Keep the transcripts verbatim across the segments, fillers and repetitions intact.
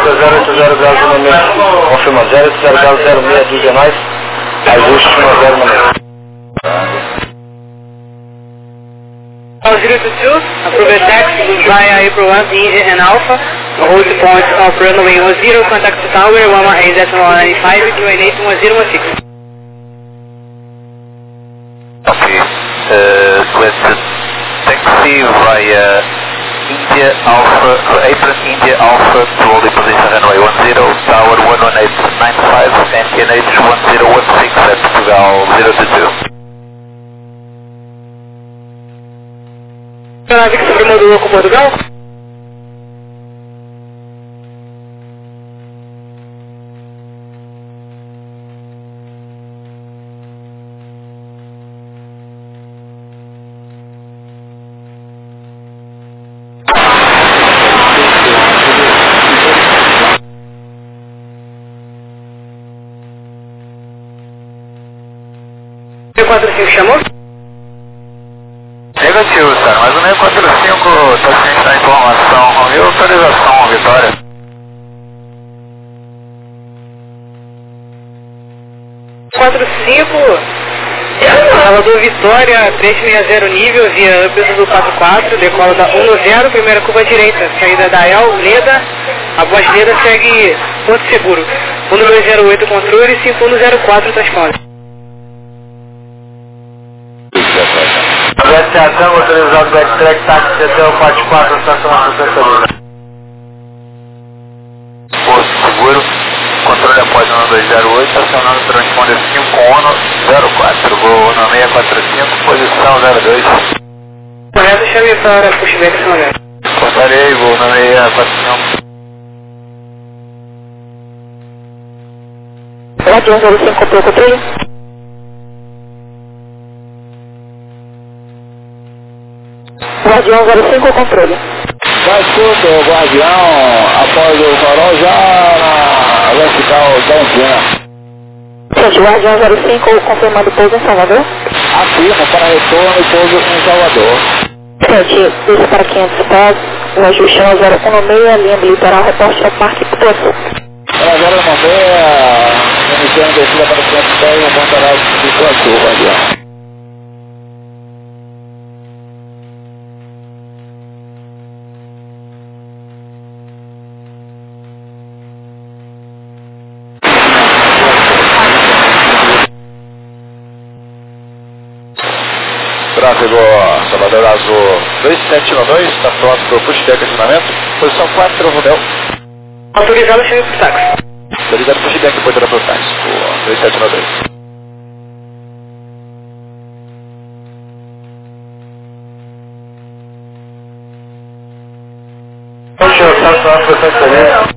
zero oito zero graus no meio. Confirma zero oito zero graus zero seis dúzia mais. Ajuste um zero no meio. zero two two, approve taxi via April one, India and Alpha. Hold point of runway one zero, contact tower one one eight nine five, two eight eight one zero one six. Okay, uh, with taxi via India Alpha, uh, April India Alpha to hold the position runway one zero, tower one one eight nine five, and N H one zero one six at Portugal zero two two. Nave que sobremodulou com Portugal? zero quatro cinco chamou? Negativo, Sara, mas o meio quatro cinco está sem essa informação. E autorização, Vitória? quatro cinco, Salvador Vitória, trezentos e sessenta nível, via piso do quatro quatro, decola da um zero, primeira curva direita, saída da El, Leda, após Leda segue Ponto Seguro, um dois zero oito controle, cinco um zero quatro transponder. Aviação, autorizado backtrack, táxi até o quatro quatro, estação sessenta. Posto seguro, controle após um dois zero oito, estacionando transponder cinco um zero quatro, voo no seis quatro cinco, posição zero dois. Correto, chame para pushback São Lourenço. Cortarei, voo no seis quatro cinco. Rádio um zero cinco, comprou o controle? Rádio um zero cinco, controle. Vai escuta, o Guardião, após o farol já na vertical da antena. Gente, Guardião zero cinco, confirmando pouso em Salvador. Afirma para retorno e pouso em Salvador. Sete, dois para quinhentos pés, o ajuste é zero um no meio, linha do litoral, reporte ao Parque Poço. Para zero no meio, iniciando descida para quinhentos pés, apontará de Iguaçu, Guardião. Tráfego Salvador Azul dois sete um dois, está pronto para o pushback acionamento. Posição quatro, Rodel. Autorizado, chame por táxi. Autorizado pushback, porteira para o táxi, dois sete um dois. Poxa, eu faço uma proteção.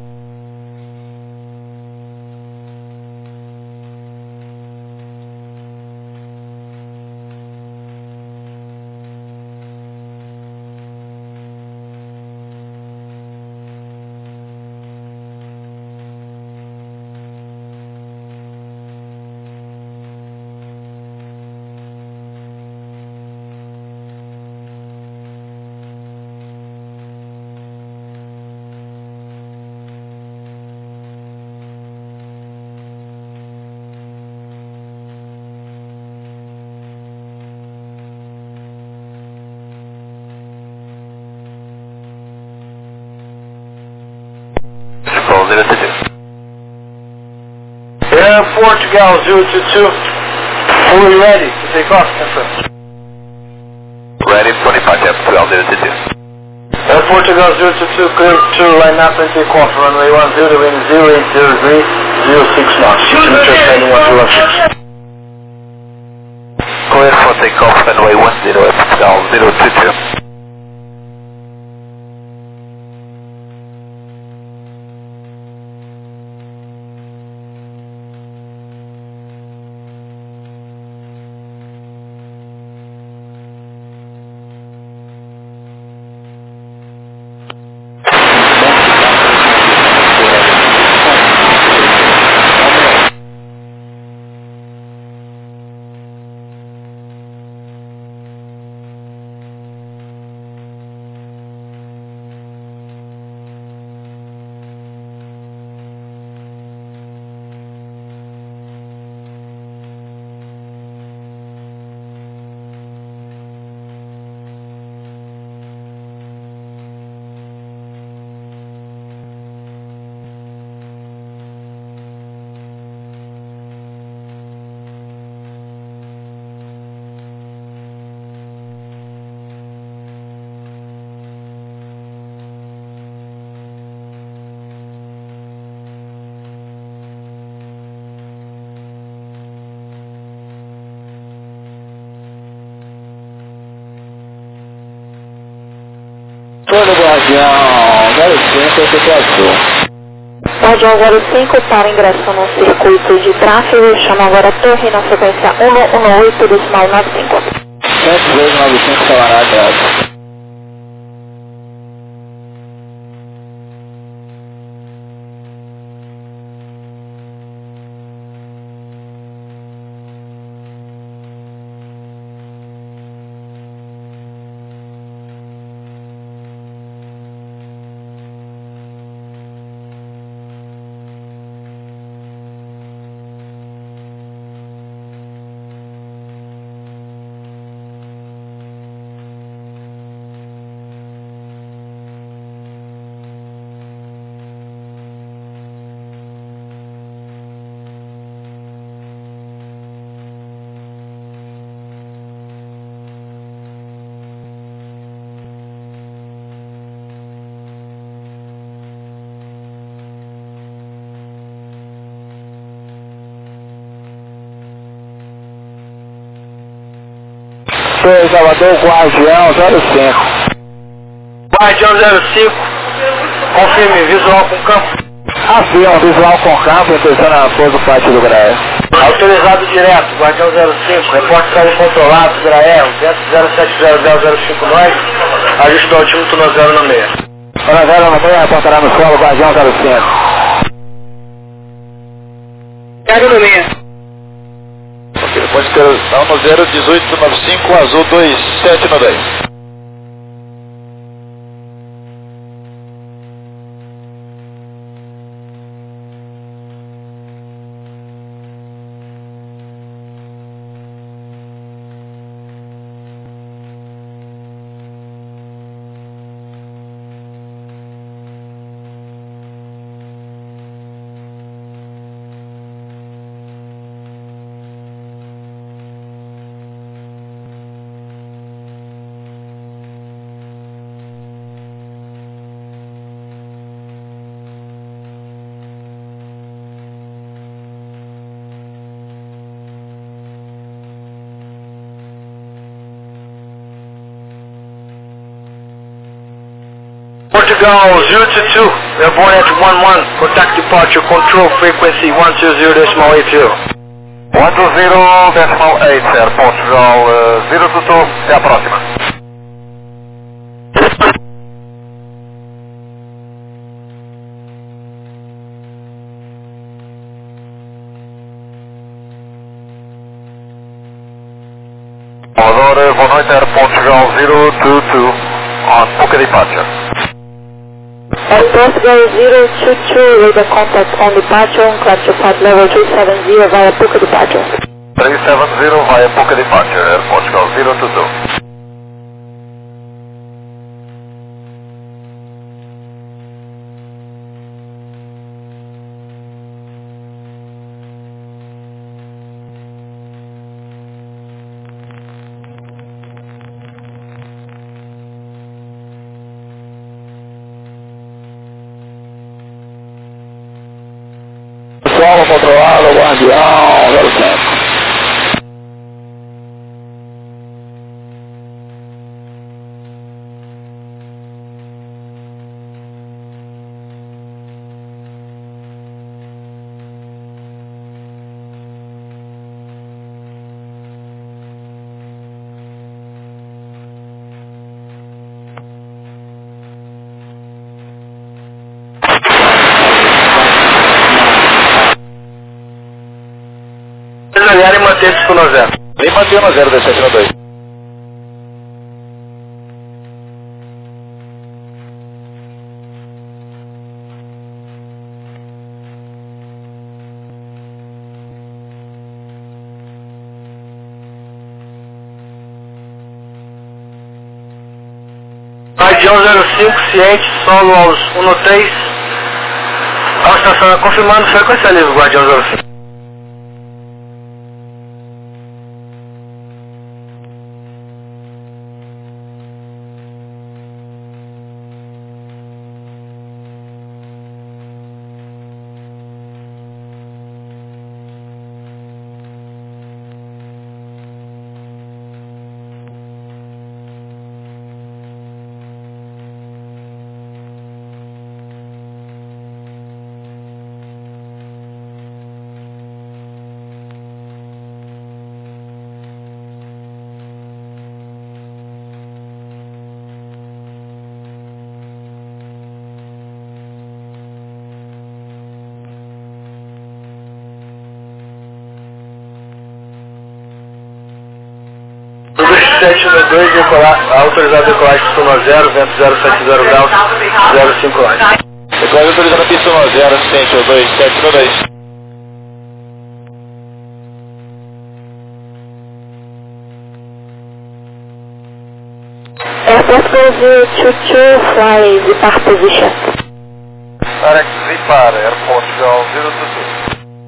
Air Portugal zero two two, fully ready to take off, confirm. Ready for departure, Portugal zero two two. Air Portugal zero two two, clear to line up and take off, runway one zero, wind zero eight zero three, zero six knots, altimeter heading one two one six. Clear for takeoff, runway one zero, Portugal zero two two. Guardião zero cinco, esse aqui é azul. Guardião zero cinco para ingresso no circuito de tráfego, chama agora a torre na frequência um um oito decimal nove cinco. sete vezes nove cinco, camarada. Salvador, Guardião zero cinco. Guardião zero cinco, confirme, visual com campo. Avião, visual com campo, intenção na pouso flight do Graer. Autorizado direto, Guardião zero cinco, reporte carro controlado, Graer, zero sete zero zero zero cinco nove, ajuste do altímetro no zero no meio. zero zero no meio, reportará no solo, Guardião zero cinco. zero no meio. Pode ter no zero dezoito nove cinco, azul dois sete no dez. Portugal zero two two, airborne at one one, contact departure control frequency one two zero decimal eight zero. one two zero decimal eight zero, Portugal uh, zero two two, até a próxima. Salvador, boa noite, Air Portugal zero two two, on Puka departure. Air Portugal zero two two, radar contact on departure, climb to flight level three seven zero via Puka departure. three seven zero via Puka departure, Air Portugal zero two two. Solo controlado, Guardião zero cinco. Desaliar e manter-se no zero. E manter no zero sete no dois. Guardião zero cinco, ciente, solo aos um três. A estação confirmando frequência livre, Guardião zero cinco. sete um dois, decolar, autorizado a decolagem pista um zero, vento zero sete zero graus, zero cinco nove. Decolagem autorizada a pista um zero, assistente dois sete um dois. Airport Go zero two two, fly depart position. Direct depart, Airport Go zero two two.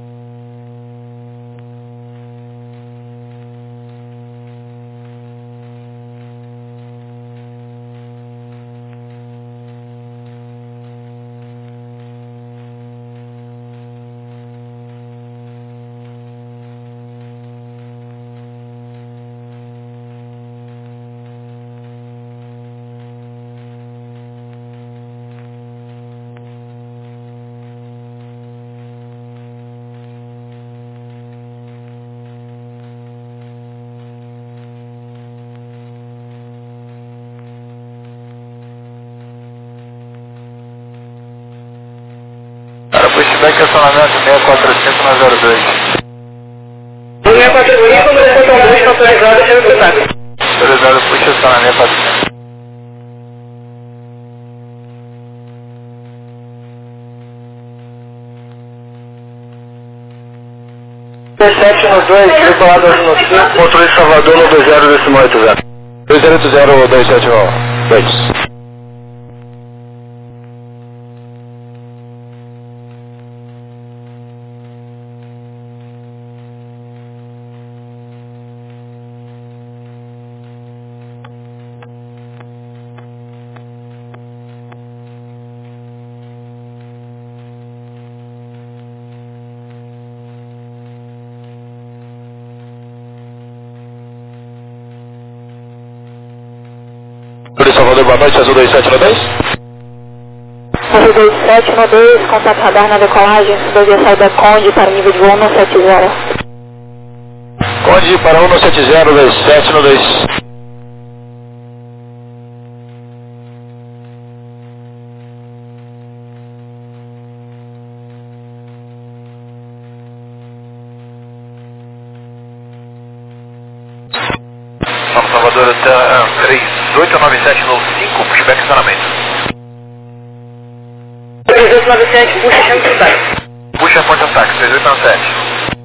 Pushback acionamento seis quatro cinco nove zero dois. seis quatro cinco, número ponto dois, autorizado, chama o contato. Autorizado, puxa acionamento para cima. sete um dois, decolado no cinco, controle Salvador no dois zero decimal oito zero. dois zero oito zero dois sete um dois. Salvador, boa noite, Azul dois sete um dois. Azul dois sete um dois, contato radar na decolagem, dois a saída Conde para nível de voo um sete zero. Conde para um sete zero dois sete um dois. São Salvador até três oito nove sete nove cinco, pushback acionamento. três oito nove sete, puxa, chama o contato. Puxa a porta táxi, três oito nove sete.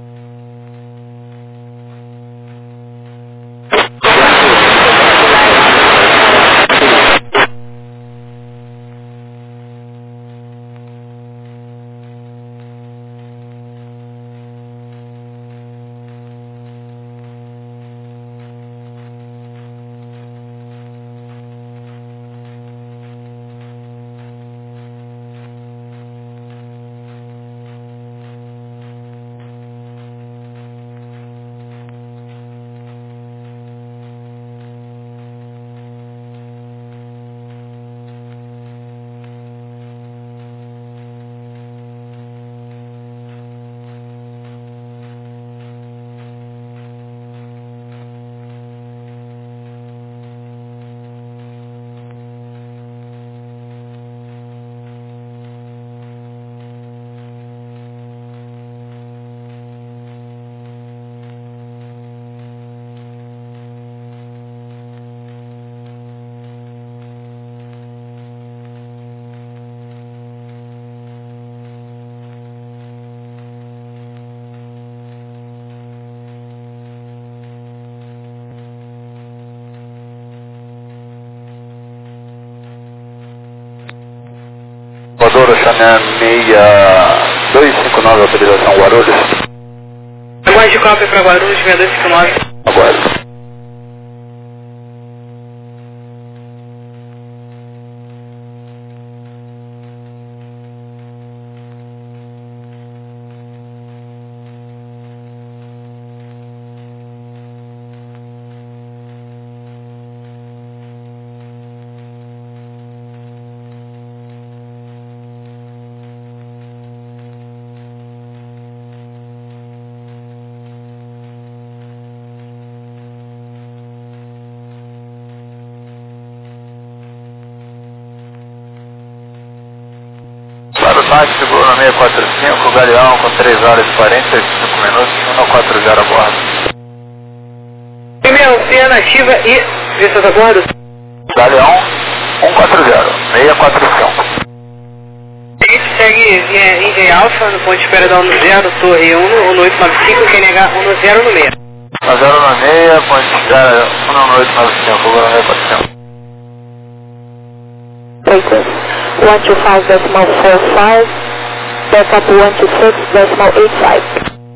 Salvador, Chanel seis dois cinco nove, autorização Guarulhos. Aguarde de cópia para Guarulhos, seis dois cinco nove. Aguardo. Táxi, seguro na seis quatro cinco, Galeão com três horas e quarenta e cinco minutos, um quatro zero a bordo. Primeiro, Cena positiva e vistas a bordo. Galeão um quatro zero, seis quatro cinco. Segue via Índia Alfa, no ponto de espera da um zero, Torre um, um oito nove cinco, Q N H um zero no meio. um zero no meio, ponto de espera um oito nove cinco, Guarulhos quatro cinco. Breakers. one two five decimal four five, backup one two six decimal eight five.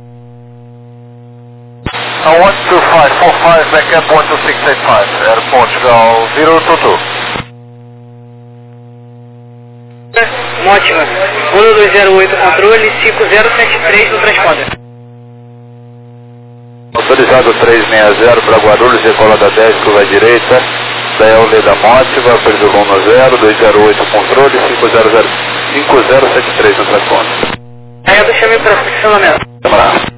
Uh, one two five four five, backup one two six eight five, Air Portugal zero two two. Ótima. um dois zero oito, controle cinco zero sete três no transponder. Autorizado três seis zero para Guarulhos, decola da dez, curva direita. Daí é o Leda Mótiva, Perdo um zero, dois zero oito, controle cinco zero zero cinco zero sete três no transponder. Aí eu do chame para funcionamento. Vamos lá.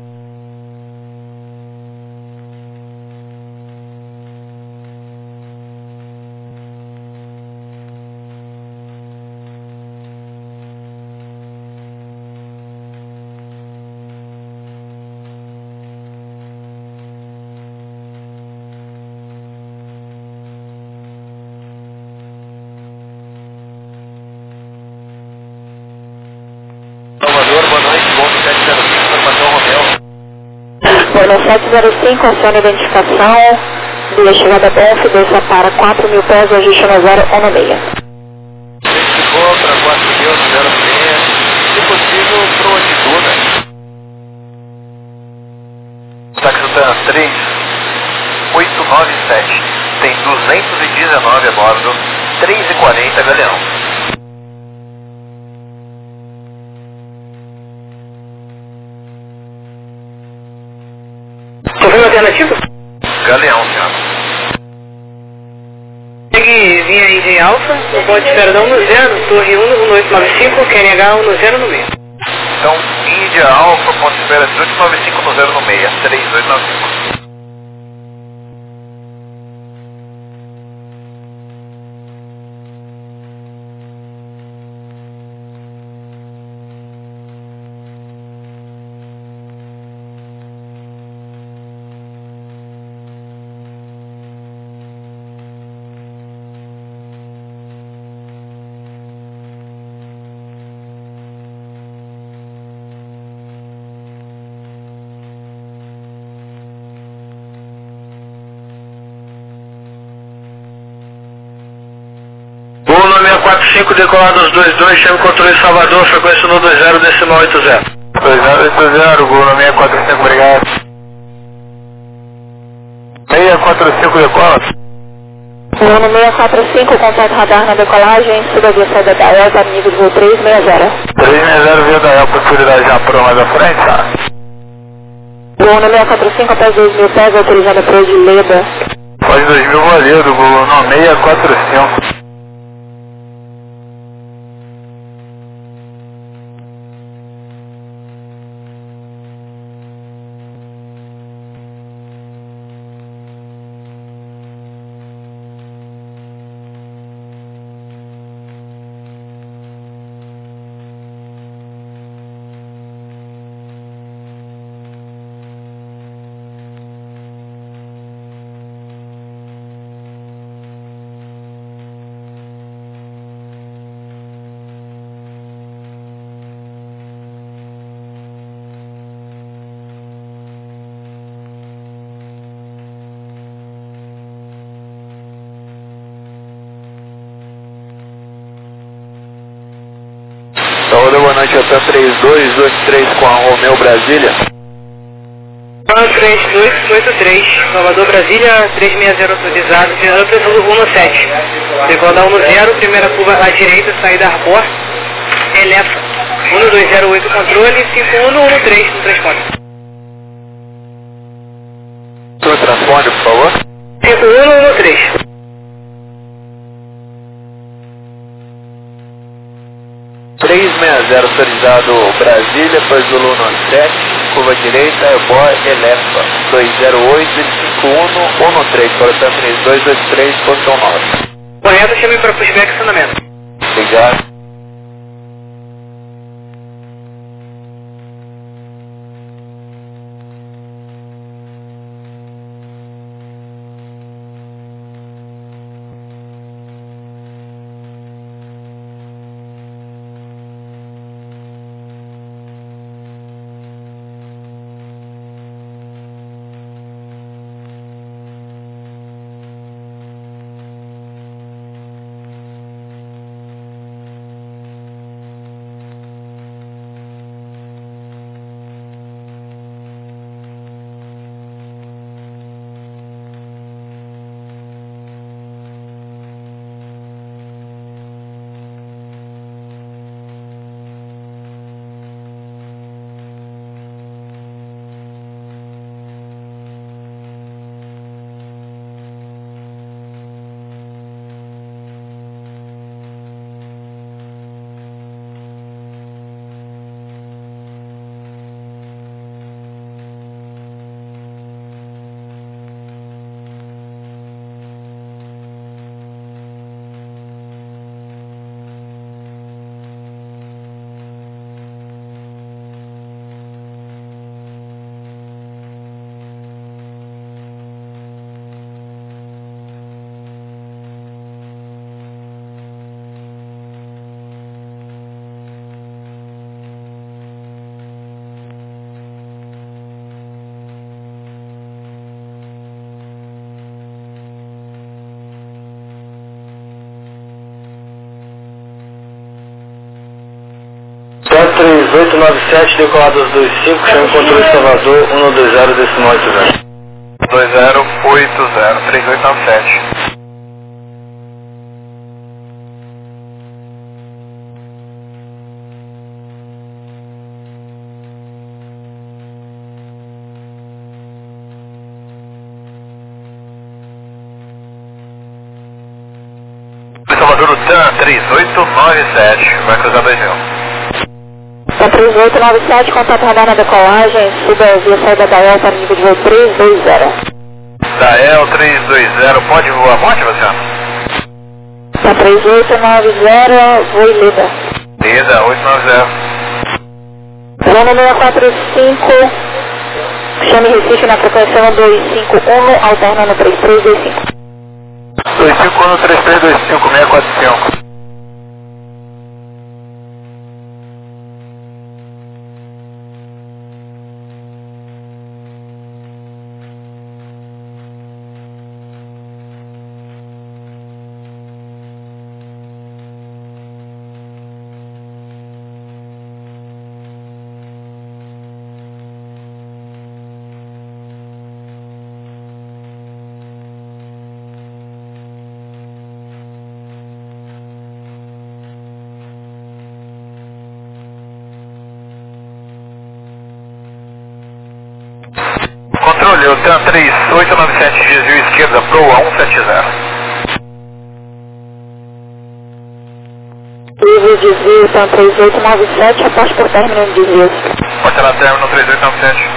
Salvador, boa noite, Golf sete zero cinco, informação Romeu. Boa sete zero cinco, aciona a identificação, via chegada B F, desça para quatro mil pés, ajuste no zero um no meio. Ficou para quatro mil, zero seis, se possível, para o altitude. Taxutan três oito nove sete, tem duzentos e dezenove a bordo, três e quarenta, Galeão. Confirma alternativa? Galeão, senhor. Segue via Índia Alfa, no ponto de espera da um zero, Torre um, um oito nove cinco, Q N H um zero no meio. Então, Índia Alfa, ponto de espera dezoito nove cinco no zero no meio, três oito nove cinco. Gol seis quatro cinco, decolado dois dois, chame controle Salvador, frequência no dois zero, decimal oito zero. dois zero oito zero, Gol seis quatro cinco, obrigado. seis quatro cinco, decola. Bruno seis quatro cinco, contato radar na decolagem, suba via saída da Elta, nível de voo três seis zero. três seis zero, via da El, possibilidade já por mais à frente, tá? Bruno seis quatro cinco, após dois mil pés, autorizada para de Leda. Pode dois mil valido, Gol, não, seis quatro cinco. Saúde, boa noite, até três dois oito três com a Romeu Brasília. três dois oito três, Salvador, Brasília, três seis zero autorizado, Amplo um sete. Decola um zero, primeira curva à direita, saída Arbor, eleva. um dois zero oito, controle, cinco um um três no transponder. Seu transponder, por favor. cinco um um três. três seis zero autorizado Brasília, Pazulu sete, curva direita, Arbor, eleva. dois zero oito cinco um um três, coração três dois oito três, posição nove. Correto, chame para pushback acionamento. Obrigado. zero três oito nove sete, decolado dois dois cinco, chama o controle Salvador, um dois zero, decimal oito zero. dois zero oito zero, três oito nove sete. Salvador, T A M três oito nove sete, vai cruzar dois mil. T A M três oito nove sete, contato radar na decolagem, suba via saída da E L para nível de voo três dois zero. Da E L três dois zero, pode voar, pode, Luciano? T A M três oito nove zero, voo Lida. Lida, oito nove zero. Plano seis quatro cinco, chame Recife na frequência um dois cinco um, alternando três três dois cinco. dois cinco um, três três dois cinco, seis quatro cinco. Controle, o T A M três oito nove sete, desvio esquerda, proa um sete zero. Livre desvio, T A M três oito nove sete, aposto por término de desvio. Pode lá, término três oito nove sete.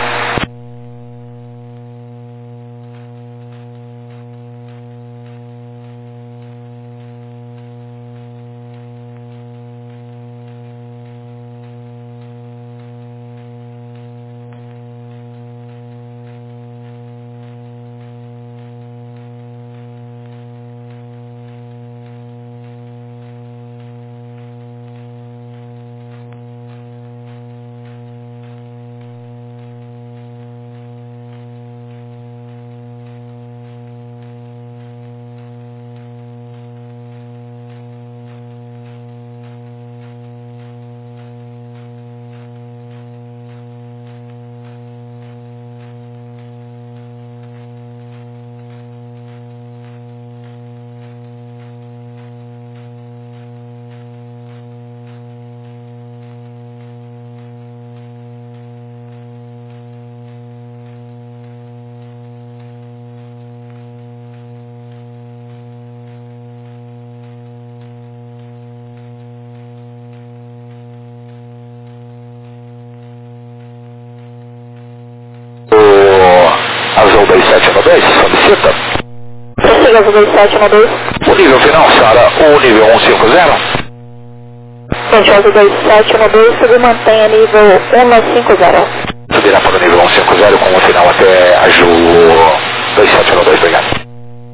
Azul dois sete um dois, solicita. Prossiga Azul dois sete um dois. O nível final, senhora, o nível cento e cinquenta. Gente, Azul dois sete um dois, subi mantenha nível cento e cinquenta. Subirá para o nível cento e cinquenta com o final até Azul dois sete um dois, obrigado.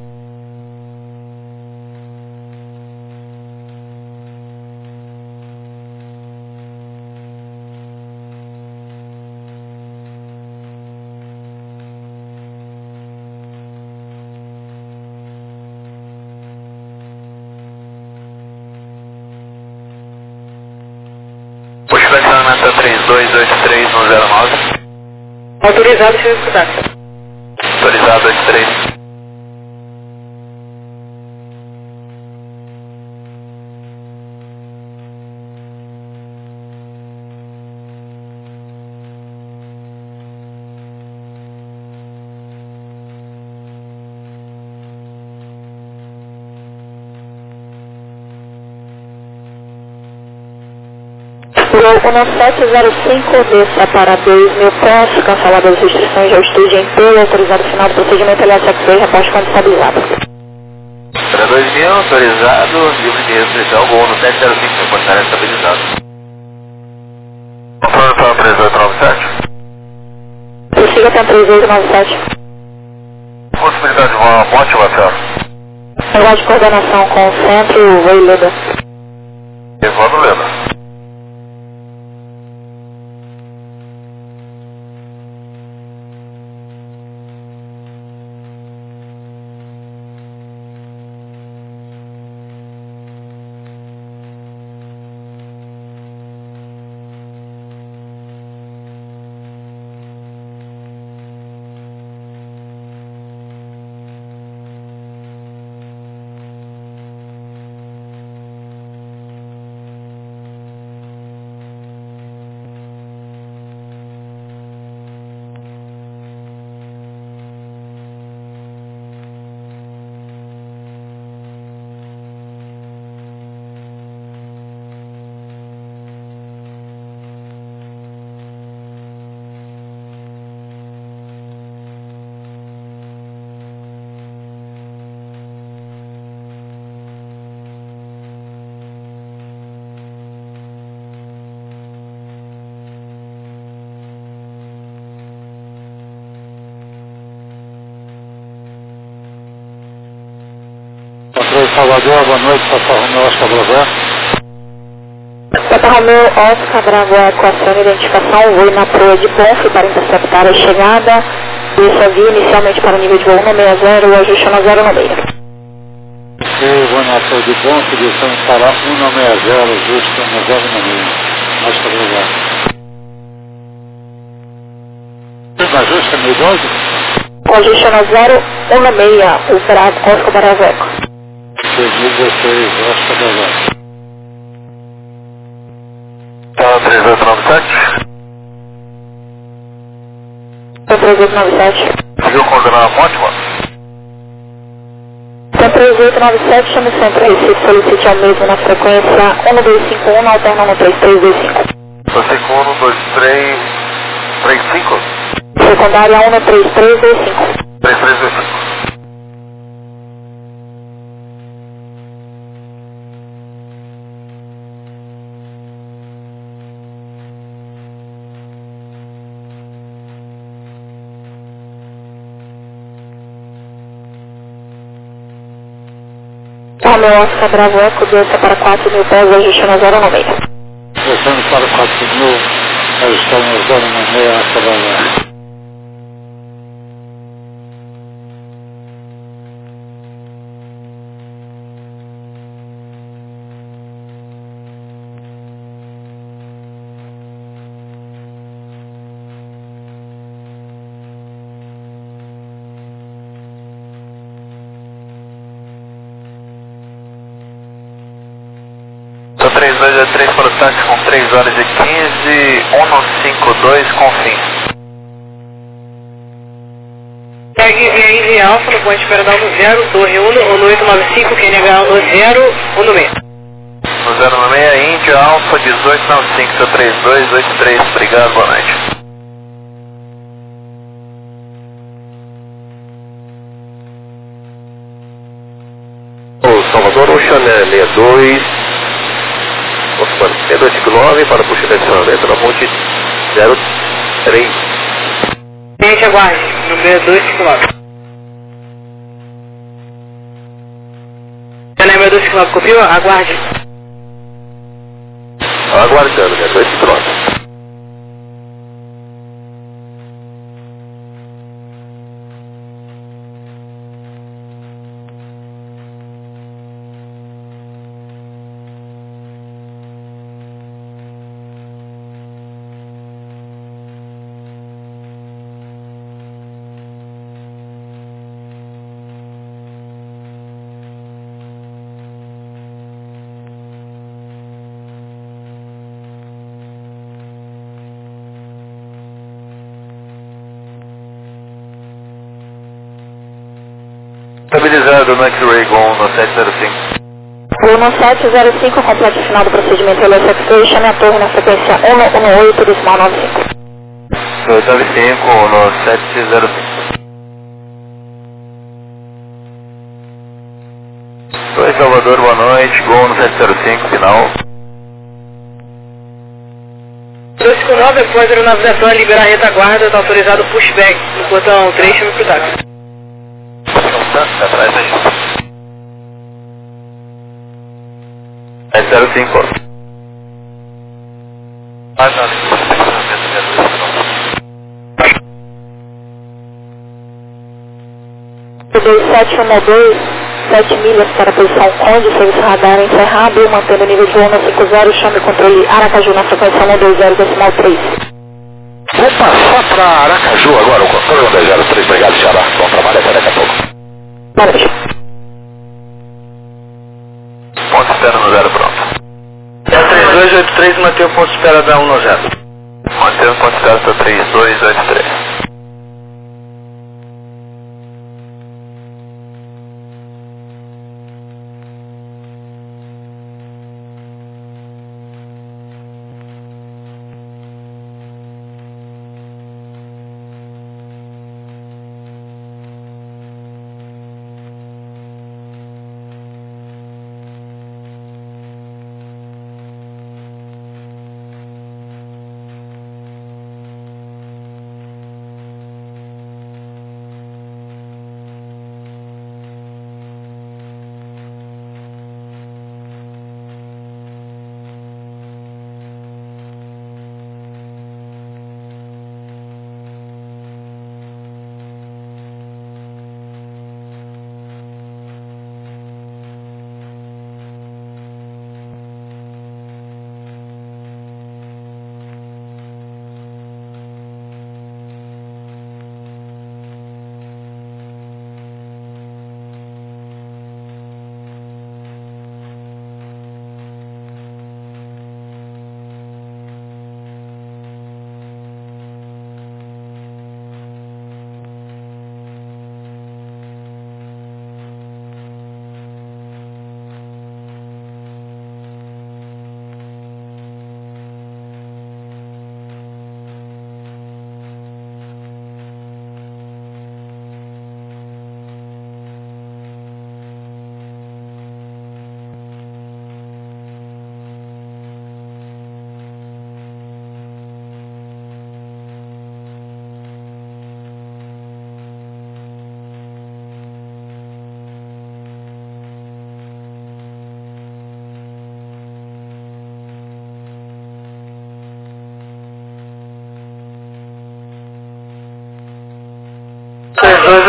Posicionamento três dois oito três um zero nove. Autorizado, deixa eu escutar. Autorizado oito três. Voo sete zero cinco, desça para dois mil pés, cancelada as restrições ao estúdio inteiro, autorizado o final do procedimento L S X dois, reposto quando estabilizado. Para dois mil, autorizado, livre de restrição, gol no sete zero cinco, reportar estabilizado. Controle para três oito nove sete. Prossiga até três oito nove sete. Possibilidade de voar ponte, Marcelo? Negócio de coordenação com o centro, voo Leda. Evandro Leda. Salvador, boa noite, Papa Romeu Oscar Bravo. Papa Romeu Oscar Bravo, equação de identificação, voo na proa de Bonfe para interceptar a chegada. Desça via inicialmente para o nível de voo um seis zero, ajuste na zero seis. Ok, vou na proa de Bonfe, descendo para um seis zero, ajuste na zero seis. Oscar Bravo. Ajuste meio doze? Ajuste na zero um seis, o Bravo Oscar Bravo. dois mil e dezesseis, Oscar Bravo. Tá, três oito nove sete. três oito nove sete. Conseguiu coordenar a ponte, mano? três oito nove sete, chama o centro Recife, solicite ao mesmo na frequência um dois cinco um, alternando três três dois cinco. dois cinco um, dois três, três cinco? Secundária um três três dois cinco. três três dois cinco. Romeu Oscar Bravo Eco, desça para quatro mil pés, ajuste na zero seis. Descendo para quatro mil, ajustando na zero seis, Oscar Bravo. três dois dois três para o táxi com três horas e quinze, um cinco dois com fim. Segue via Indy Alfa no ponto de espera da um zero, Torre um, no oito nove cinco, Q N H um zero, um seis. No zero seis, Índia Alfa dezoito nove cinco, três dois oito três, obrigado, boa noite. O Salvador Ocean sessenta e dois. seis dois cinco nove para puxar direcionamento na ponte zero três. Gente, aguarde, número dois cinco nove. Número dois cinco nove, copiou? Aguarde. Aguardando, né? dois cinco nove. Estabilizado no X-Ray Gol no sete zero cinco. Voo no sete zero cinco, complete final do procedimento L S X, chame a torre na frequência um um oito, decimal nove cinco. dois nove cinco no sete zero cinco. Oi, Salvador, boa noite. Gol no sete zero cinco, final. dois cinco nove, após a aeronavigação liberar a retaguarda, está autorizado o pushback no portão três, chame pro táxi. Atrás aí. sete zero cinco. Ah, não, dois sete um dois, sete milhas para a posição Conde, serviço radar encerrado, mantendo o nível de voo no cinco zero, chame controle Aracaju na frequência um dois zero, decimal três. Vou passar para Aracaju agora, o controle um dois zero três, obrigado, Ceará. Bom trabalho, até daqui a pouco. Boa noite. Ponto de espera no zero, pronto. três dois oito três, mantém o ponto de espera da um zero. Mantendo o ponto de espera para três dois oito três.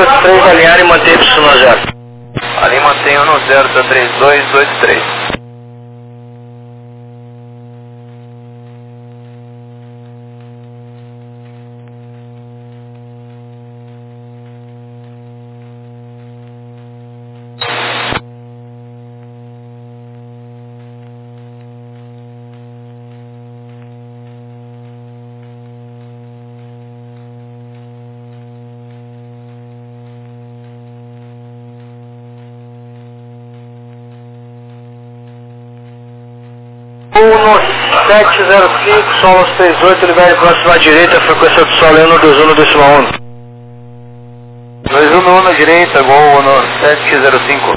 oito três, alinhar e manter Y zero. Ali mantém um no zero, tá três dois oito três. um sete zero cinco, solo três oito, libere próximo à direita, frequência do solo um dois um decimal um. dois um um na direita, gol no sete zero cinco.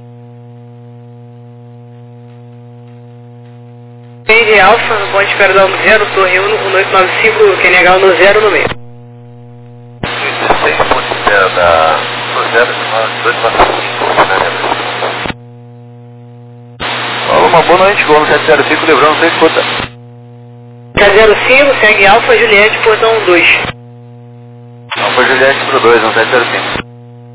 Rede Alfa, no ponte perdão zero, torre um, um oito nove cinco, Q N H no zero no meio. dezesseis ponto zero da zero, dois quatro cinco. Uma boa noite, gol no sete zero cinco, Lebrão, você escuta. K zero cinco, segue Alfa, Juliette, portão dois. Alfa Juliette pro dois, no sete zero cinco.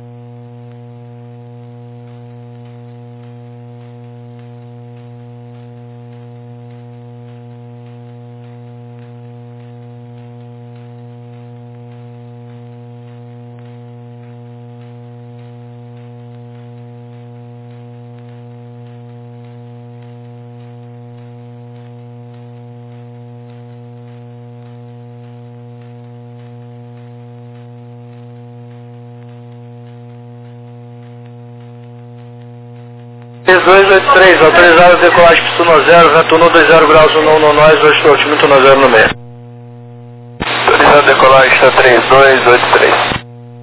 três dois oito três, autorizado a decolagem Y zero, vento um dois zero graus, um no nós, hoje para altimetro um zero no meio. Autorizado a decolagem está três dois oito três.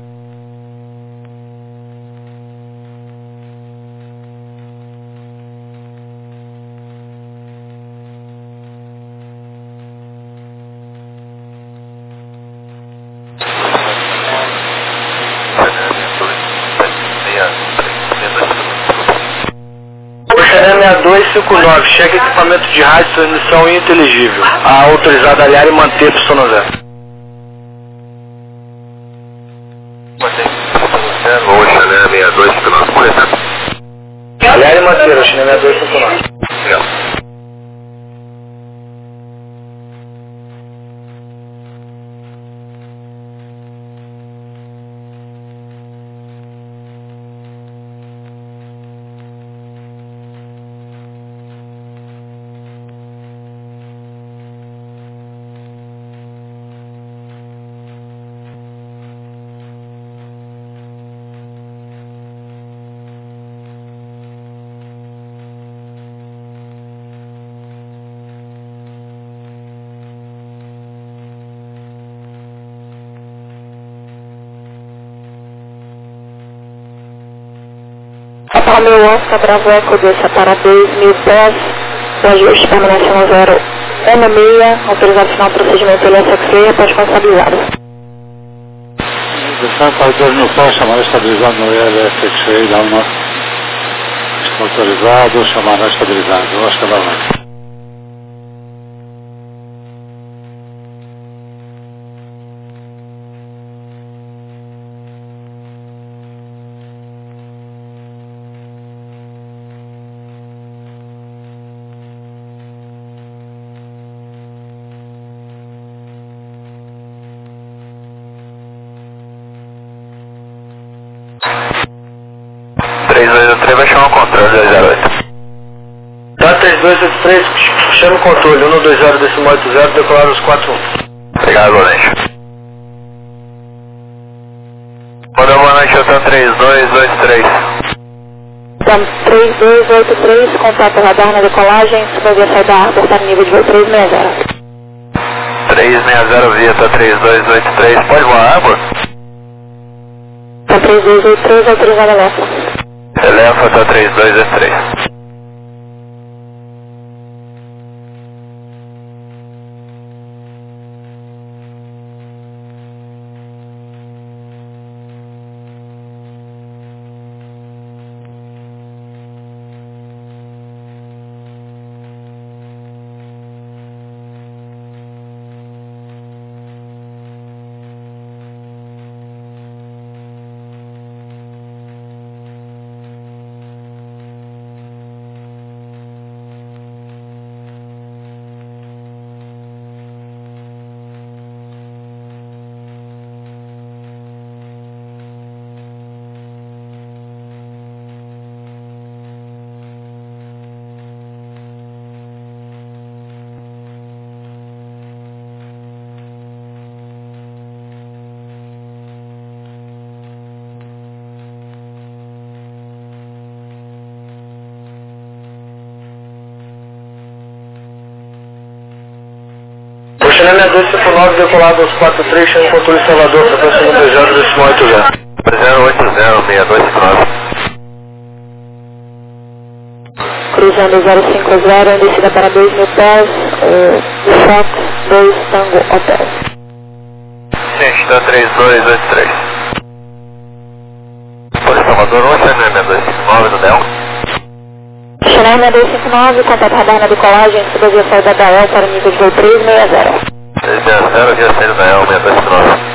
seis dois cinco nove, cheque equipamento de rádio, transmissão ininteligível. A autorizada a aliar e manter Y zero. Ou Xané seis dois cinco nove, coletado. Aliar e manter, o Xané seis dois cinco nove. Legal. Romeu Oscar Bravo Eco dois para dois mil pés, o ajuste permanece no zero um seis, autorizado final procedimento L S X E, pode responsabilizado. Descendo para dois mil pés, chamar estabilizado no L S X E, dá uma autorizado, chamar estabilizado, Oscar Bravo Eco. três dois oito três vai chamar o controle dois zero oito. Tá, três dois oito três, chama o controle, um dois zero decimal oito zero, decolar os quatro um. Obrigado, Lourenço. Boa noite, eu estou três dois oito três. Então, três dois oito três, contato radar na decolagem, supervia sair da água, está no nível de voo três seis zero. três seis zero, via, tá três dois oito três, pode voar água? Tá três dois oito três, autorizada a lefa. Elefa, tá três dois oito três. dois cinco nove, decolado aos quatro três, chama controle Salvador, frequência número zero dois cinco oito zero. zero oito zero seis dois cinco nove. Cruzando zero cinco zero, em descida para dois mil pés, uh, Fox dois Tango Hotel. Sexta três dois oito três. Polícia Salvador, Ocean seis dois cinco nove do Del. Ocean seis dois cinco nove, contato radar na decolagem, suba via saída da El para nível de voo três seis zero. três seis zero, via saída da El, seis dois cinco nove.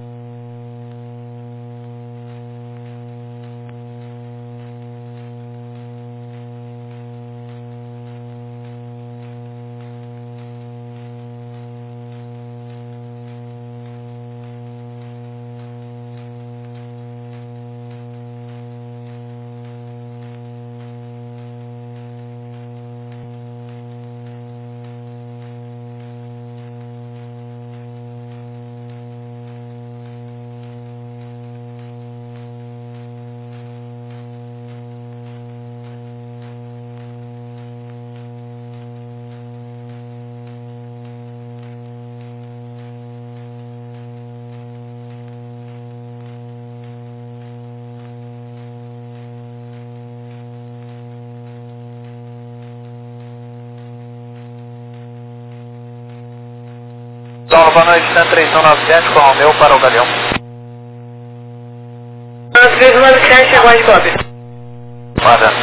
Então, boa noite, cento e três um nove sete, com o meu para o Galeão. três um nove sete, aguarde cópia. Manda.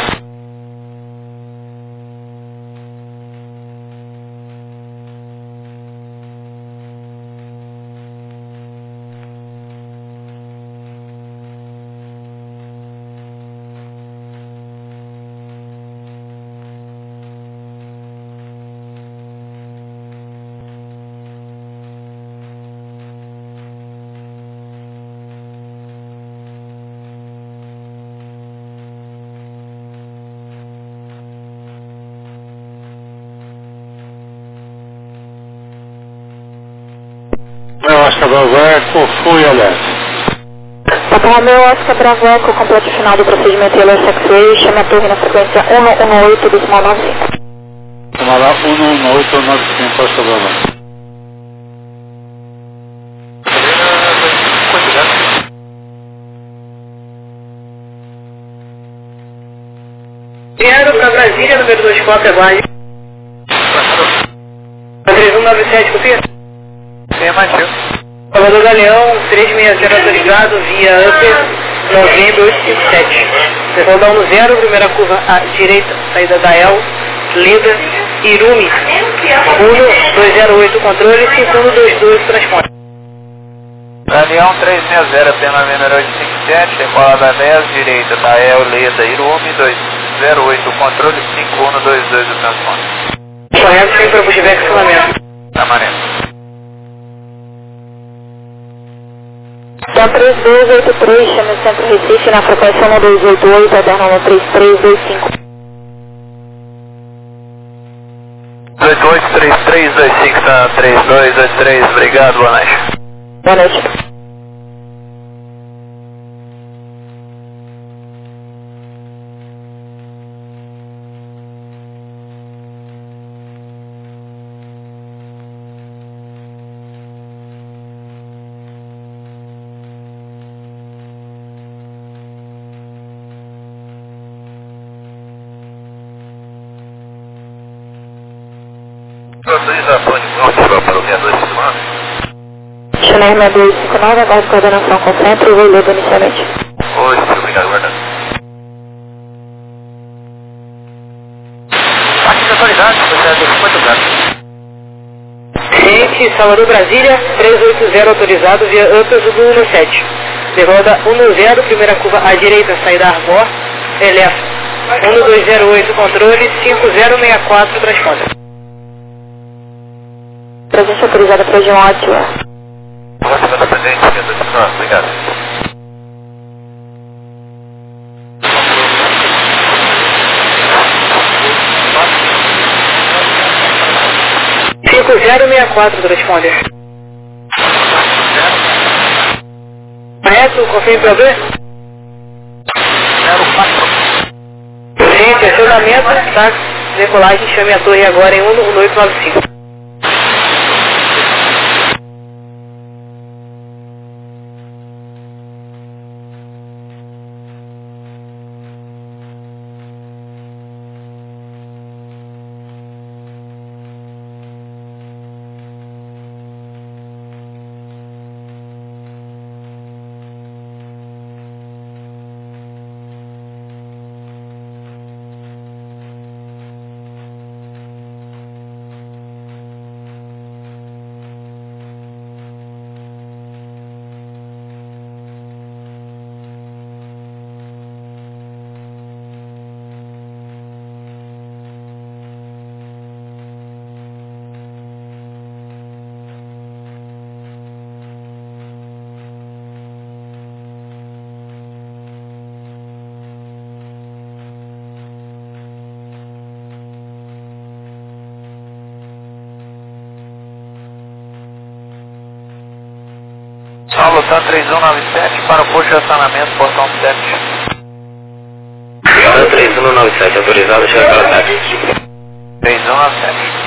Oscar Bravo, fui alerta. Papa Romeo, Oscar Bravo, com o completo final do procedimento Yellow X-Ray, chame a torre na frequência cento e dezoito do Small nove cinco. Vamos lá, cento e dezoito nove cinco, Oscar Bravo. Zero para Brasília, número dois, cópia, aguarde. três um nove sete, copia? Sim, mantido. Salvador Galeão, três seis zero autorizado, via Upper, novembro oito cinco sete. Decolou da um zero, primeira curva à direita, saída da El, Leda, Irumi. um dois zero oito, controle, cinco um dois dois, transporte. Galeão três seis zero, pena número oito cinco sete, decolada dez, direita da El, Leda, Irumi, dois zero oito, controle, cinco um dois dois do transporte. Correto, sem para pushback, fundamento. Na maré. Então três dois oito três, chame o Centro Recife na frequência um dois oito oito, Adernama três três dois cinco. oito oito três três dois cinco, tá? três dois oito três, obrigado, boa noite. Boa noite. Autorização de pronto para o seis dois cinco nove. Chanel seis dois cinco nove, aguarde coordenação com o centro e vou ler inicialmente. Oi, obrigado, guardado. Aqui na atualidade, você é muito obrigado. Gente, Salvador Brasília, três oito zero autorizado, via Upper do um sete. Devolta um zero, primeira curva à direita, saída Arbor, eleva. um dois zero oito, controle, cinco zero seis quatro, transponder. Presença autorizada para região ótima. Boa semana presente, seis dois cinco nove, obrigado. cinco zero seis quatro, transponder. Correto, confirme para ver? Gente, acionamento, tá? Decolagem, chame a torre agora em um oito nove cinco. Saulo Tan três um nove sete para o posto de estacionamento, portão sete. Tan três um nove sete, autorizado a chegar para o táxi. três um nove sete.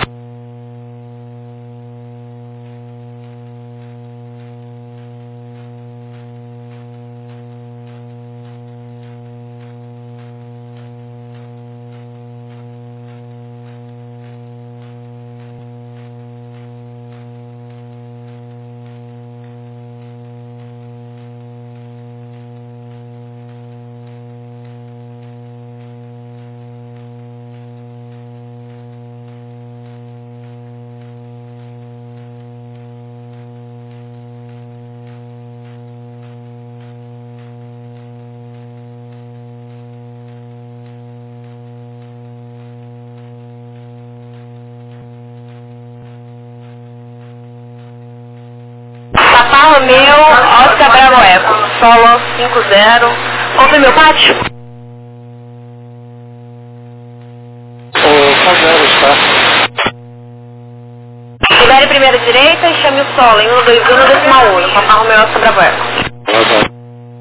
Papa Romeu, Oscar Bravo Eco, Solo cinco zero, confirme o pátio? O Cavero está. Libere primeira direita e chame o Solo em um dois um decimal um, Papa Romeu, Oscar Bravo Eco. Tá.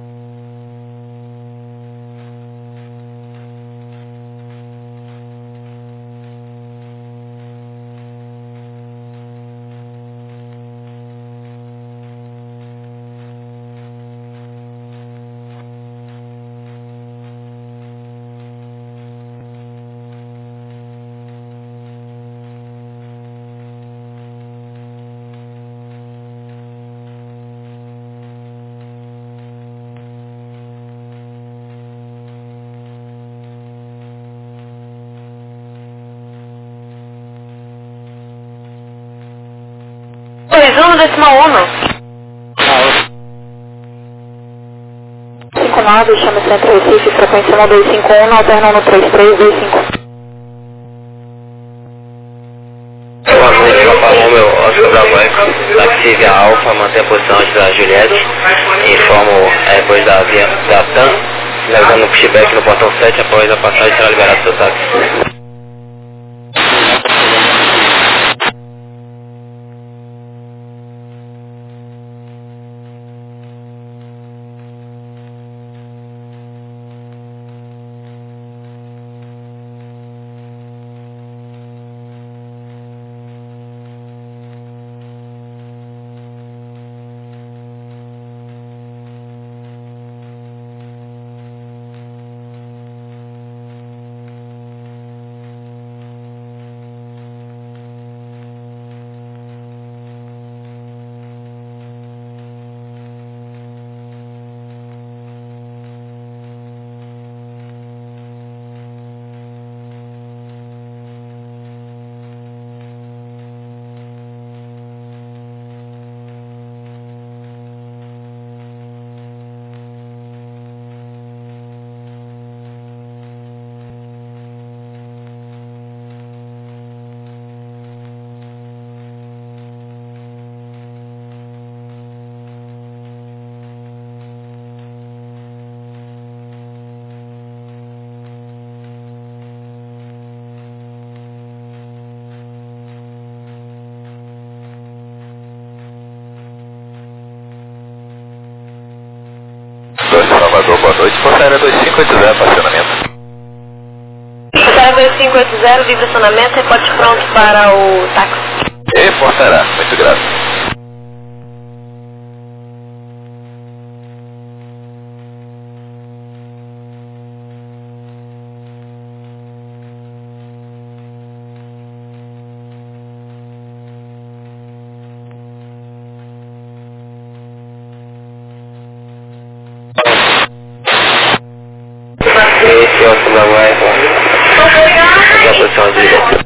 dois um decimal um. cinco nove, chama Centro Recife, frequência um dois cinco um, alternando no três três dois cinco. Boa noite, Papa Romeu, Oscar Bravo Eco, táxi via Alfa, mantém a posição antes da Juliette, informo é, depois da via da TAM, finalizando o pushback no portão sete, após a passagem será liberado seu táxi. Salvador, boa noite. Força Aérea dois cinco oito zero, estacionamento. Força Aérea dois cinco oito zero, livre estacionamento, reporte pronto para o táxi. E Força Aérea, muito grato. Esse Oscar Bravo Eco, aqui a posição de direita.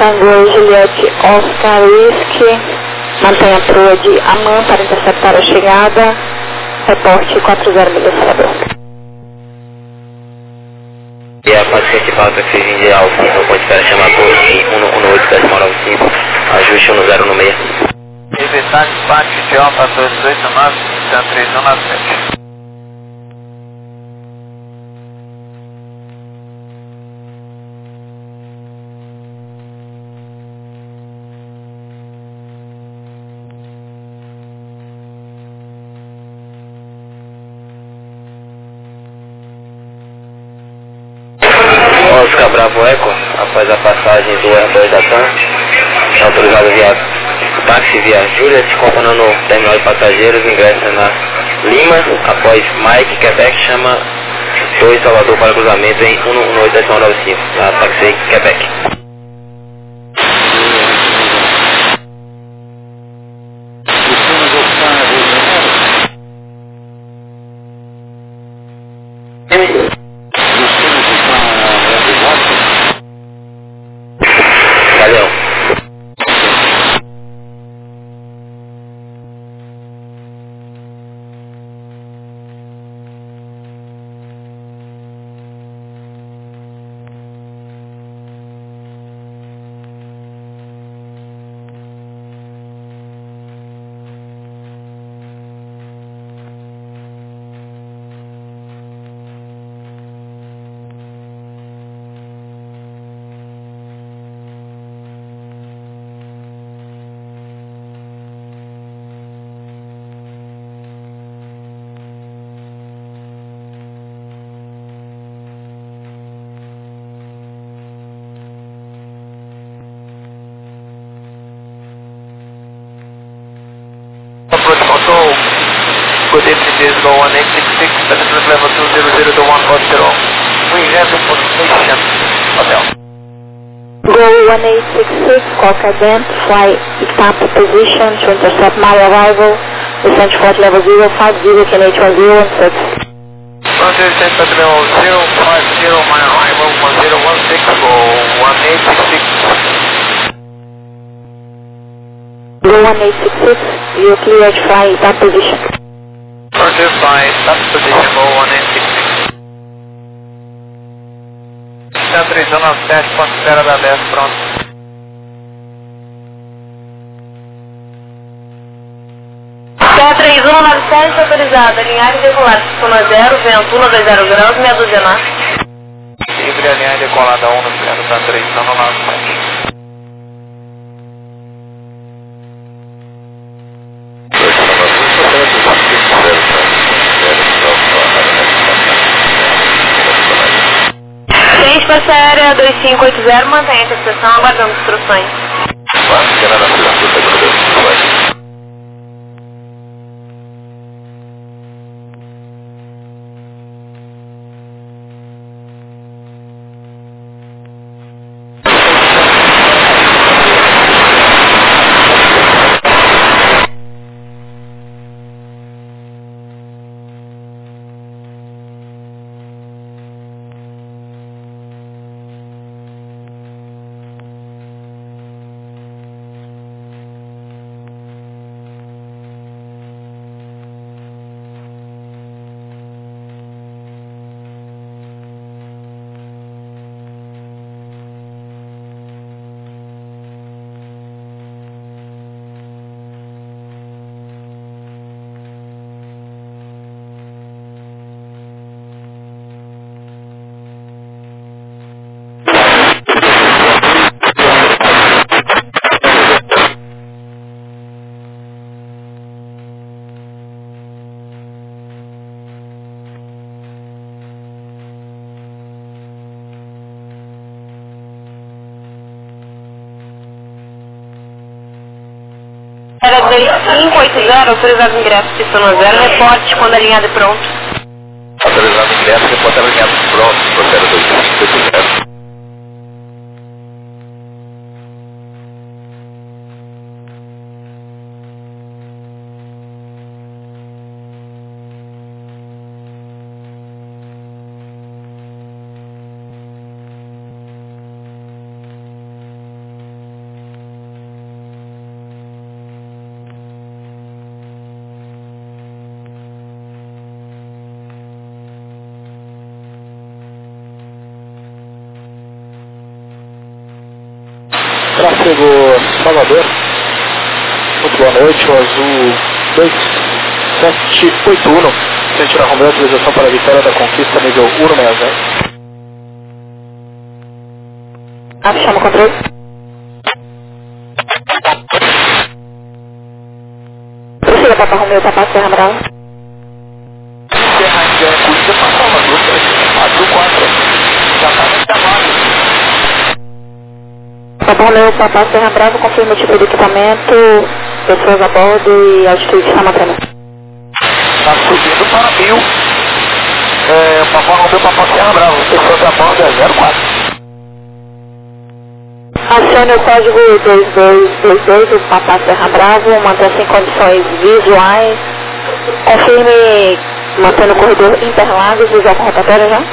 Tango Juliette Oscar Whisky, mantenha a proa de Amman para interceptar a chegada, reporte quatro zero milha Salvador. E a paciente para taxi de Alfa, no ponto de espera chamador em um um oito nove cinco, ajuste um zero no meio. Evitar despacho de Alfa dois oito nove, três um nove sete. Oscar Bravo Eco, após a passagem do R dois da TAM, é autorizado via táxi via Juliet, comandando o terminal de passageiros, ingressa na Lima, após Mike, Quebec, chama dois Salvador para cruzamento em um um oito nove cinco, na táxi Quebec. Valeu. Approach control, good evening, this is Go one eight six six, Pacific level two zero zero to one four zero. We have information, hotel. Go one eight six six, call cadent, fly stamp position to intercept my arrival, descent flight level zero five zero, K N H one zero one six. Roger, descent flight level zero five zero, my arrival one zero one six, go one eight six six. Go one eight six six, you cleared fly stamp position. Roger, fly stamp position, go one eight six six. três um nove sete, ponto zero da dez, pronto. três um nove sete autorizado, alinhar e decolar, zona zero, vento um dois zero graus, meia dúzia na. Livre alinhar e decolada um no zero, tá três um nove sete. Espaço aérea dois cinco oito zero, mantenha a interseção, aguardando instruções. Era dois cinco oito zero, autorizado ingresso, pistão zero, reporte quando alinhado e pronto. Autorizado ingresso, reporte alinhado pronto, processo dois cinco oito zero. tráfego Salvador. Muito boa noite, o azul dois sete oito um. Centro Romeu, autorização para a vitória da conquista nível um seis zero. Ah, chama o controle. Prossiga, Papa Romeu, Papa Serra Brava. Serra Índia, cuida para Salvador, azul quatro. Já está no trabalho. Papa Romeu, Papa Serra Brava, confirma o tipo de equipamento, pessoas a bordo e altitude de Samatana. Está subindo para mil. É, Papa Romeu, Papa Serra Brava, pessoas a bordo é zero quatro. Acione o código dois dois dois dois do Papa Serra Bravo, mantém-se em condições visuais. Confirme, mantendo o corredor Interlagos, visual com rotatória já?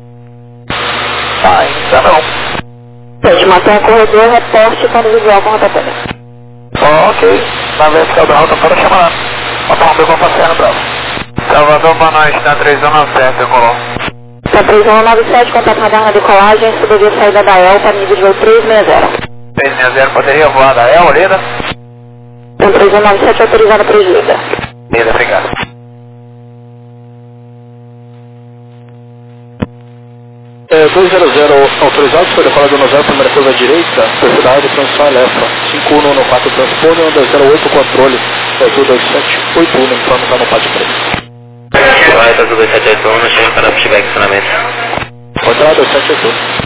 Ainda não. Gente, mantém o corredor, reporte quando visual com rotatória. Ok, na vertical da rotatória chamada. Papa Romeu, Papa Serra Brava. Salvador, boa noite, na três um nove sete, decolou. Tá três um nove sete, contato radar na decolagem, subir saída da E L para nível de voo três seis zero. três seis zero, poderia voar da E L, Leda? Então três um nove sete autorizada para Leda. Leda, obrigado. É, dois zero zero autorizado, foi decolado no zero, primeira curva à direita, velocidade, transição Elefa, cinco um um quatro transpone, onda zero oito controle, azul dois sete oito um, informe está no pátio preto. Vai, tá tudo dois sete oito um, chega para o pushback, funcionamento. Controle dois sete oito um.